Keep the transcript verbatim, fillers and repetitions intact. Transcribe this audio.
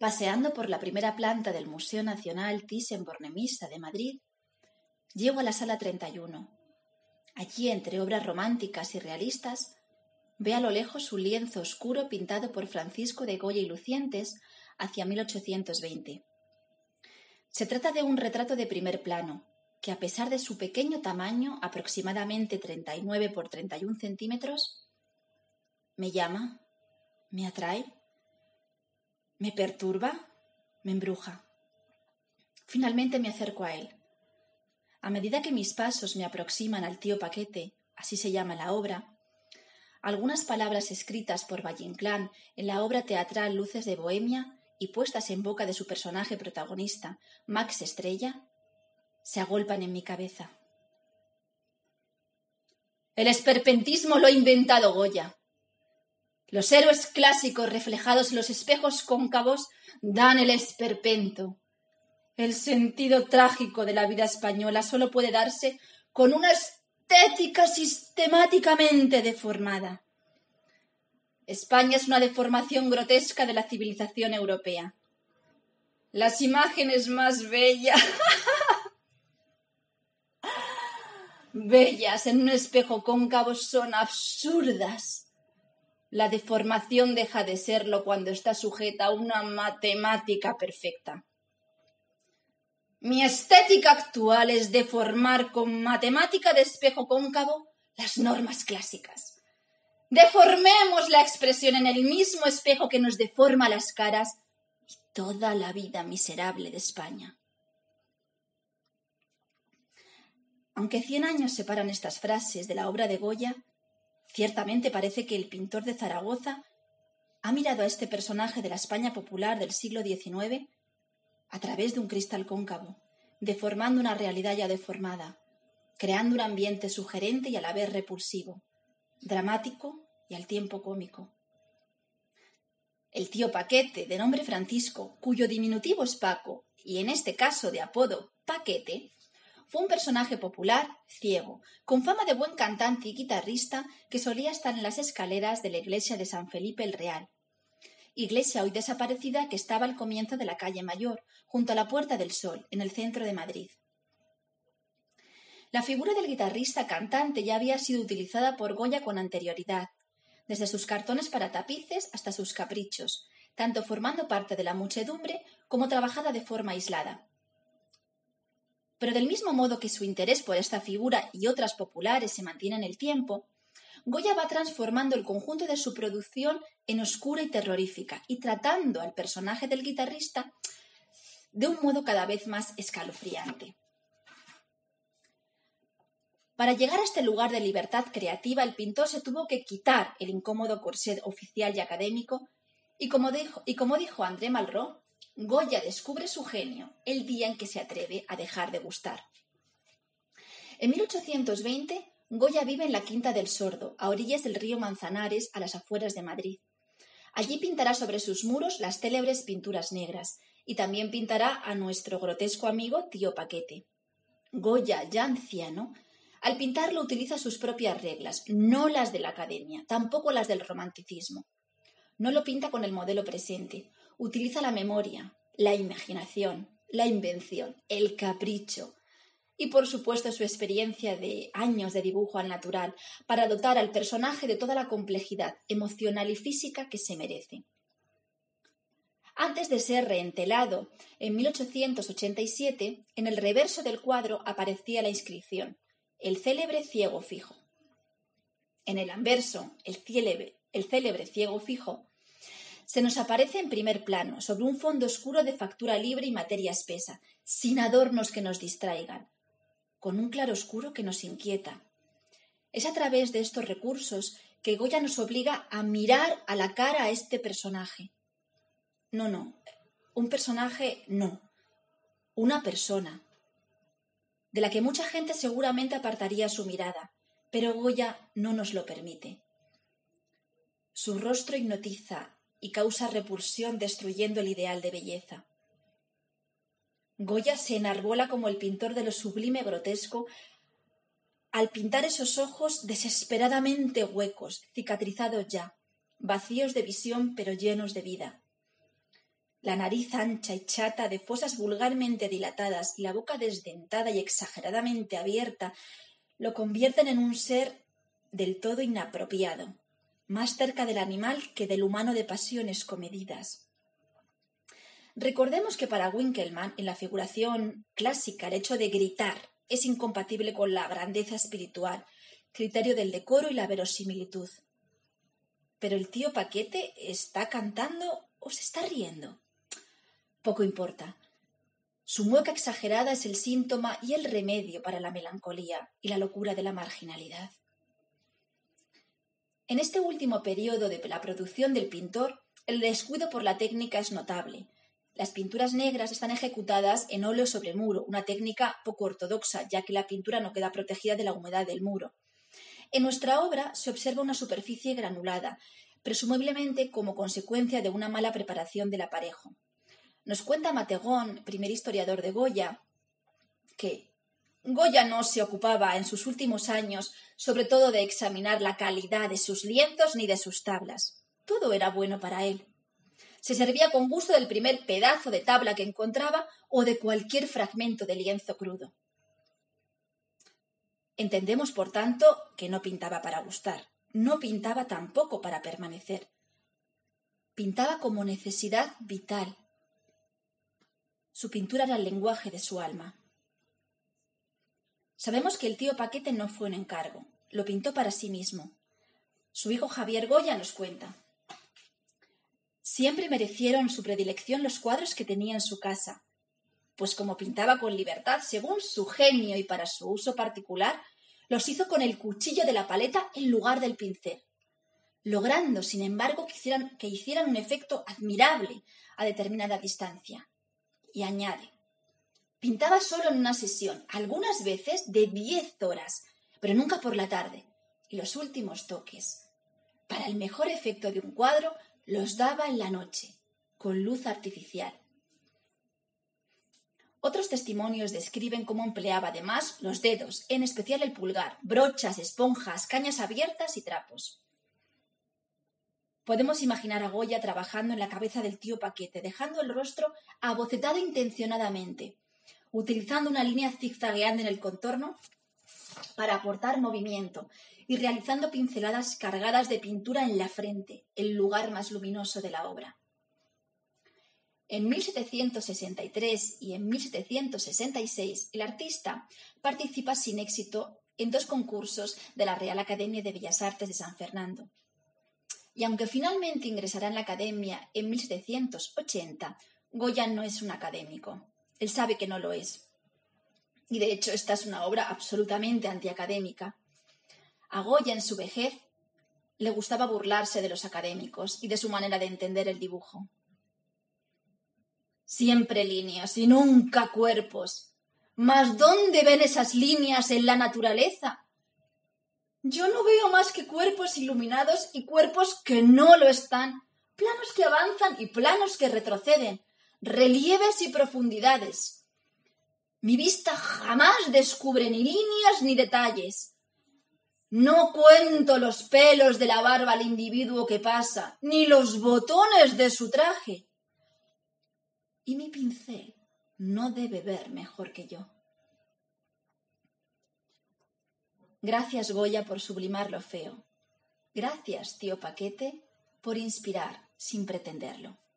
Paseando por la primera planta del Museo Nacional Thyssen-Bornemisza de Madrid, llego a la sala treinta y uno. Allí, entre obras románticas y realistas, ve a lo lejos un lienzo oscuro pintado por Francisco de Goya y Lucientes hacia mil ochocientos veinte. Se trata de un retrato de primer plano, que a pesar de su pequeño tamaño, aproximadamente treinta y nueve por treinta y uno centímetros, me llama, me atrae, me perturba, me embruja. Finalmente me acerco a él. A medida que mis pasos me aproximan al tío Paquete, así se llama la obra, algunas palabras escritas por Valle-Inclán en la obra teatral Luces de Bohemia y puestas en boca de su personaje protagonista, Max Estrella, se agolpan en mi cabeza. El esperpentismo lo ha inventado Goya. Los héroes clásicos reflejados en los espejos cóncavos dan el esperpento. El sentido trágico de la vida española solo puede darse con una estética sistemáticamente deformada. España es una deformación grotesca de la civilización europea. Las imágenes más bellas, bellas en un espejo cóncavo son absurdas. La deformación deja de serlo cuando está sujeta a una matemática perfecta. Mi estética actual es deformar con matemática de espejo cóncavo las normas clásicas. Deformemos la expresión en el mismo espejo que nos deforma las caras y toda la vida miserable de España. Aunque cien años separan estas frases de la obra de Goya, ciertamente parece que el pintor de Zaragoza ha mirado a este personaje de la España popular del siglo diecinueve a través de un cristal cóncavo, deformando una realidad ya deformada, creando un ambiente sugerente y a la vez repulsivo, dramático y al tiempo cómico. El tío Paquete, de nombre Francisco, cuyo diminutivo es Paco, y en este caso de apodo Paquete, fue un personaje popular, ciego, con fama de buen cantante y guitarrista que solía estar en las escaleras de la iglesia de San Felipe el Real, iglesia hoy desaparecida que estaba al comienzo de la calle Mayor, junto a la Puerta del Sol, en el centro de Madrid. La figura del guitarrista cantante ya había sido utilizada por Goya con anterioridad, desde sus cartones para tapices hasta sus caprichos, tanto formando parte de la muchedumbre como trabajada de forma aislada. Pero del mismo modo que su interés por esta figura y otras populares se mantiene en el tiempo, Goya va transformando el conjunto de su producción en oscura y terrorífica y tratando al personaje del guitarrista de un modo cada vez más escalofriante. Para llegar a este lugar de libertad creativa, el pintor se tuvo que quitar el incómodo corset oficial y académico y como dijo, y como dijo André Malraux, Goya descubre su genio el día en que se atreve a dejar de gustar. En mil ochocientos veinte, Goya vive en la Quinta del Sordo, a orillas del río Manzanares, a las afueras de Madrid. Allí pintará sobre sus muros las célebres pinturas negras y también pintará a nuestro grotesco amigo tío Paquete. Goya, ya anciano, al pintarlo utiliza sus propias reglas, no las de la Academia, tampoco las del romanticismo. No lo pinta con el modelo presente, utiliza la memoria, la imaginación, la invención, el capricho y, por supuesto, su experiencia de años de dibujo al natural para dotar al personaje de toda la complejidad emocional y física que se merece. Antes de ser reentelado, en mil ochocientos ochenta y siete, en el reverso del cuadro aparecía la inscripción «El célebre ciego fijo». En el anverso, el célebre, el célebre ciego fijo, se nos aparece en primer plano, sobre un fondo oscuro de factura libre y materia espesa, sin adornos que nos distraigan, con un claroscuro que nos inquieta. Es a través de estos recursos que Goya nos obliga a mirar a la cara a este personaje. No, no, un personaje no, una persona, de la que mucha gente seguramente apartaría su mirada, pero Goya no nos lo permite. Su rostro hipnotiza y causa repulsión destruyendo el ideal de belleza. Goya se enarbola como el pintor de lo sublime grotesco al pintar esos ojos desesperadamente huecos, cicatrizados ya, vacíos de visión pero llenos de vida. La nariz ancha y chata, de fosas vulgarmente dilatadas y la boca desdentada y exageradamente abierta, lo convierten en un ser del todo inapropiado, más cerca del animal que del humano de pasiones comedidas. Recordemos que para Winkelmann, en la figuración clásica, el hecho de gritar es incompatible con la grandeza espiritual, criterio del decoro y la verosimilitud. Pero el tío Paquete ¿está cantando o se está riendo? Poco importa. Su mueca exagerada es el síntoma y el remedio para la melancolía y la locura de la marginalidad. En este último periodo de la producción del pintor, el descuido por la técnica es notable. Las pinturas negras están ejecutadas en óleo sobre muro, una técnica poco ortodoxa, ya que la pintura no queda protegida de la humedad del muro. En nuestra obra se observa una superficie granulada, presumiblemente como consecuencia de una mala preparación del aparejo. Nos cuenta Mategón, primer historiador de Goya, que Goya no se ocupaba en sus últimos años sobre todo de examinar la calidad de sus lienzos ni de sus tablas. Todo era bueno para él. Se servía con gusto del primer pedazo de tabla que encontraba o de cualquier fragmento de lienzo crudo. Entendemos, por tanto, que no pintaba para gustar, no pintaba tampoco para permanecer. Pintaba como necesidad vital. Su pintura era el lenguaje de su alma. Sabemos que el tío Paquete no fue un encargo, lo pintó para sí mismo. Su hijo Javier Goya nos cuenta: siempre merecieron su predilección los cuadros que tenía en su casa, pues como pintaba con libertad según su genio y para su uso particular, los hizo con el cuchillo de la paleta en lugar del pincel, logrando, sin embargo, que hicieran, que hicieran un efecto admirable a determinada distancia. Y añade: pintaba solo en una sesión, algunas veces de diez horas, pero nunca por la tarde, y los últimos toques, para el mejor efecto de un cuadro, los daba en la noche, con luz artificial. Otros testimonios describen cómo empleaba además los dedos, en especial el pulgar, brochas, esponjas, cañas abiertas y trapos. Podemos imaginar a Goya trabajando en la cabeza del tío Paquete, dejando el rostro abocetado intencionadamente, utilizando una línea zigzagueante en el contorno para aportar movimiento y realizando pinceladas cargadas de pintura en la frente, el lugar más luminoso de la obra. En mil setecientos sesenta y tres y en mil setecientos sesenta y seis, el artista participa sin éxito en dos concursos de la Real Academia de Bellas Artes de San Fernando. Y aunque finalmente ingresará en la Academia en mil setecientos ochenta, Goya no es un académico. Él sabe que no lo es. Y de hecho esta es una obra absolutamente antiacadémica. A Goya en su vejez le gustaba burlarse de los académicos y de su manera de entender el dibujo. Siempre líneas y nunca cuerpos. ¿Mas dónde ven esas líneas en la naturaleza? Yo no veo más que cuerpos iluminados y cuerpos que no lo están, planos que avanzan y planos que retroceden, relieves y profundidades. Mi vista jamás descubre ni líneas ni detalles. No cuento los pelos de la barba al individuo que pasa, ni los botones de su traje. Y mi pincel no debe ver mejor que yo. Gracias, Goya, por sublimar lo feo. Gracias, tío Paquete, por inspirar sin pretenderlo.